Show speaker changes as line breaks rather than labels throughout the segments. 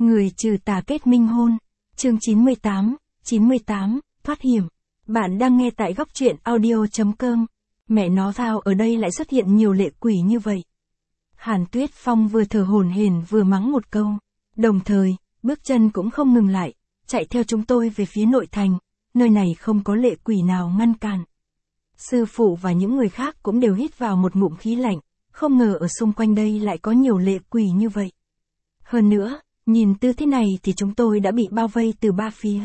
Người trừ tà kết minh hôn. Chương 98, thoát hiểm. Bạn đang nghe tại góc truyện audio.com. Mẹ nó sao ở đây lại xuất hiện nhiều lệ quỷ như vậy? Hàn Tuyết Phong vừa thở hổn hển vừa mắng một câu. Đồng thời, bước chân cũng không ngừng lại, chạy theo chúng tôi về phía nội thành. Nơi này không có lệ quỷ nào ngăn cản. Sư phụ và những người khác cũng đều hít vào một ngụm khí lạnh, không ngờ ở xung quanh đây lại có nhiều lệ quỷ như vậy. Hơn nữa, nhìn tư thế này thì chúng tôi đã bị bao vây từ ba phía.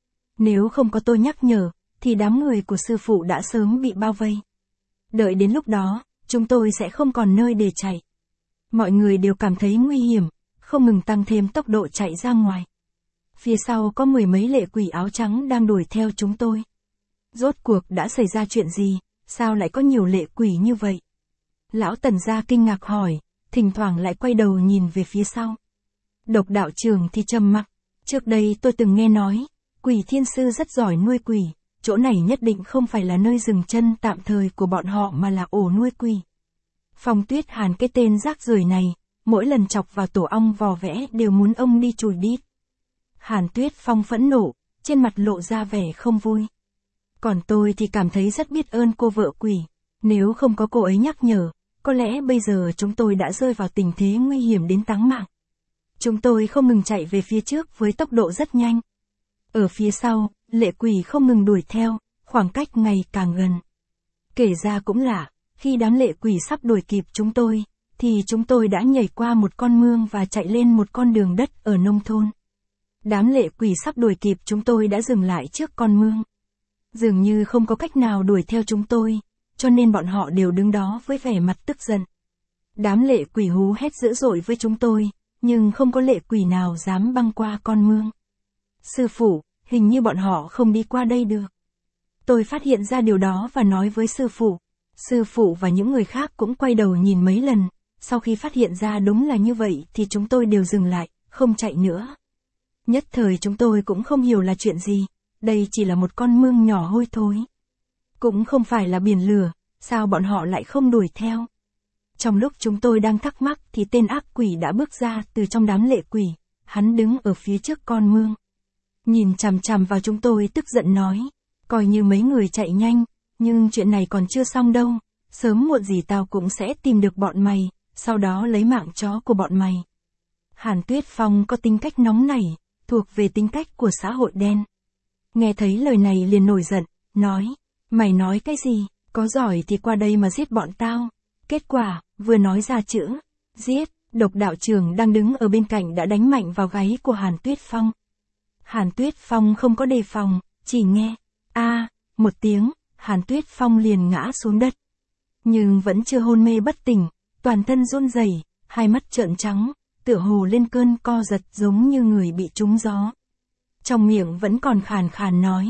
Nếu không có tôi nhắc nhở, thì đám người của sư phụ đã sớm bị bao vây. Đợi đến lúc đó, chúng tôi sẽ không còn nơi để chạy. Mọi người đều cảm thấy nguy hiểm, không ngừng tăng thêm tốc độ chạy ra ngoài. Phía sau có mười mấy lệ quỷ áo trắng đang đuổi theo chúng tôi. Rốt cuộc đã xảy ra chuyện gì, sao lại có nhiều lệ quỷ như vậy? Lão Tần gia kinh ngạc hỏi, thỉnh thoảng lại quay đầu nhìn về phía sau. Độc đạo trưởng thì trầm mặc. Trước đây tôi từng nghe nói, quỷ thiên sư rất giỏi nuôi quỷ, chỗ này nhất định không phải là nơi dừng chân tạm thời của bọn họ mà là ổ nuôi quỷ. Phong Tuyết Hàn cái tên rác rưởi này, mỗi lần chọc vào tổ ong vò vẽ đều muốn ông đi chùi đít. Hàn Tuyết Phong phẫn nộ, trên mặt lộ ra vẻ không vui. Còn tôi thì cảm thấy rất biết ơn cô vợ quỷ, nếu không có cô ấy nhắc nhở, có lẽ bây giờ chúng tôi đã rơi vào tình thế nguy hiểm đến táng mạng. Chúng tôi không ngừng chạy về phía trước với tốc độ rất nhanh. Ở phía sau, lệ quỷ không ngừng đuổi theo, khoảng cách ngày càng gần. Kể ra cũng lạ, khi đám lệ quỷ sắp đuổi kịp chúng tôi, thì chúng tôi đã nhảy qua một con mương và chạy lên một con đường đất ở nông thôn. Đám lệ quỷ sắp đuổi kịp chúng tôi đã dừng lại trước con mương. Dường như không có cách nào đuổi theo chúng tôi, cho nên bọn họ đều đứng đó với vẻ mặt tức giận. Đám lệ quỷ hú hét dữ dội với chúng tôi, nhưng không có lệ quỷ nào dám băng qua con mương. Sư phụ, hình như bọn họ không đi qua đây được. Tôi phát hiện ra điều đó và nói với sư phụ. Sư phụ và những người khác cũng quay đầu nhìn mấy lần, sau khi phát hiện ra đúng là như vậy thì chúng tôi đều dừng lại, không chạy nữa. Nhất thời chúng tôi cũng không hiểu là chuyện gì, đây chỉ là một con mương nhỏ hôi thối. Cũng không phải là biển lửa, sao bọn họ lại không đuổi theo. Trong lúc chúng tôi đang thắc mắc thì tên ác quỷ đã bước ra từ trong đám lệ quỷ, hắn đứng ở phía trước con mương. Nhìn chằm chằm vào chúng tôi tức giận nói, coi như mấy người chạy nhanh, nhưng chuyện này còn chưa xong đâu, sớm muộn gì tao cũng sẽ tìm được bọn mày, sau đó lấy mạng chó của bọn mày. Hàn Tuyết Phong có tính cách nóng nảy, thuộc về tính cách của xã hội đen. Nghe thấy lời này liền nổi giận, nói, mày nói cái gì, có giỏi thì qua đây mà giết bọn tao. Kết quả, vừa nói ra chữ, giết, độc đạo trưởng đang đứng ở bên cạnh đã đánh mạnh vào gáy của Hàn Tuyết Phong. Hàn Tuyết Phong không có đề phòng, chỉ nghe, một tiếng, Hàn Tuyết Phong liền ngã xuống đất. Nhưng vẫn chưa hôn mê bất tỉnh, toàn thân run rẩy, hai mắt trợn trắng, tựa hồ lên cơn co giật giống như người bị trúng gió. Trong miệng vẫn còn khàn khàn nói,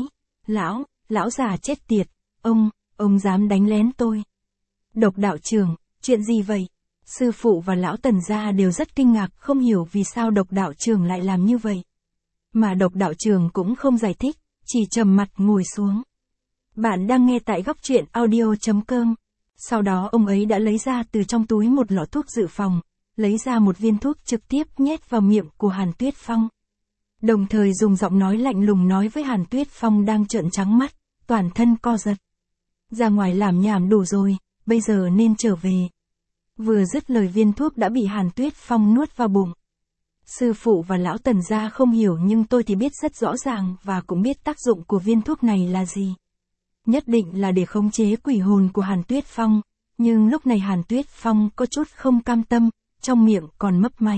lão già chết tiệt, ông dám đánh lén tôi. Độc đạo trưởng, chuyện gì vậy? Sư phụ và lão Tần gia đều rất kinh ngạc không hiểu vì sao độc đạo trưởng lại làm như vậy. Mà độc đạo trưởng cũng không giải thích, chỉ trầm mặt ngồi xuống. Bạn đang nghe tại góc truyện audio.com. Sau đó ông ấy đã lấy ra từ trong túi một lọ thuốc dự phòng, lấy ra một viên thuốc trực tiếp nhét vào miệng của Hàn Tuyết Phong. Đồng thời dùng giọng nói lạnh lùng nói với Hàn Tuyết Phong đang trợn trắng mắt, toàn thân co giật. Ra ngoài làm nhảm đủ rồi, bây giờ nên trở về. Vừa dứt lời viên thuốc đã bị Hàn Tuyết Phong nuốt vào bụng. Sư phụ và lão Tần gia không hiểu nhưng tôi thì biết rất rõ ràng và cũng biết tác dụng của viên thuốc này là gì. Nhất định là để khống chế quỷ hồn của Hàn Tuyết Phong, nhưng lúc này Hàn Tuyết Phong có chút không cam tâm, trong miệng còn mấp máy.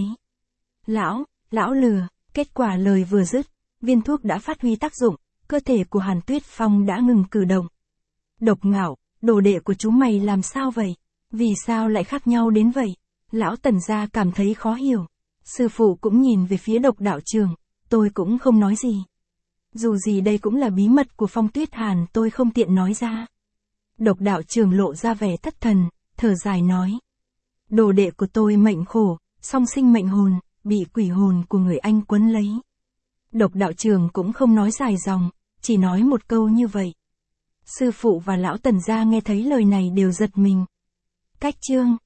Lão lừa, kết quả lời vừa dứt, viên thuốc đã phát huy tác dụng, cơ thể của Hàn Tuyết Phong đã ngừng cử động. Độc Ngạo, đồ đệ của chú mày làm sao vậy? Vì sao lại khác nhau đến vậy? Lão Tần gia cảm thấy khó hiểu. Sư phụ cũng nhìn về phía độc đạo trưởng, tôi cũng không nói gì. Dù gì đây cũng là bí mật của Phong Tuyết Hàn tôi không tiện nói ra. Độc đạo trưởng lộ ra vẻ thất thần, thở dài nói. Đồ đệ của tôi mệnh khổ, song sinh mệnh hồn, bị quỷ hồn của người anh quấn lấy. Độc đạo trưởng cũng không nói dài dòng, chỉ nói một câu như vậy. Sư phụ và lão Tần gia nghe thấy lời này đều giật mình. Cách chương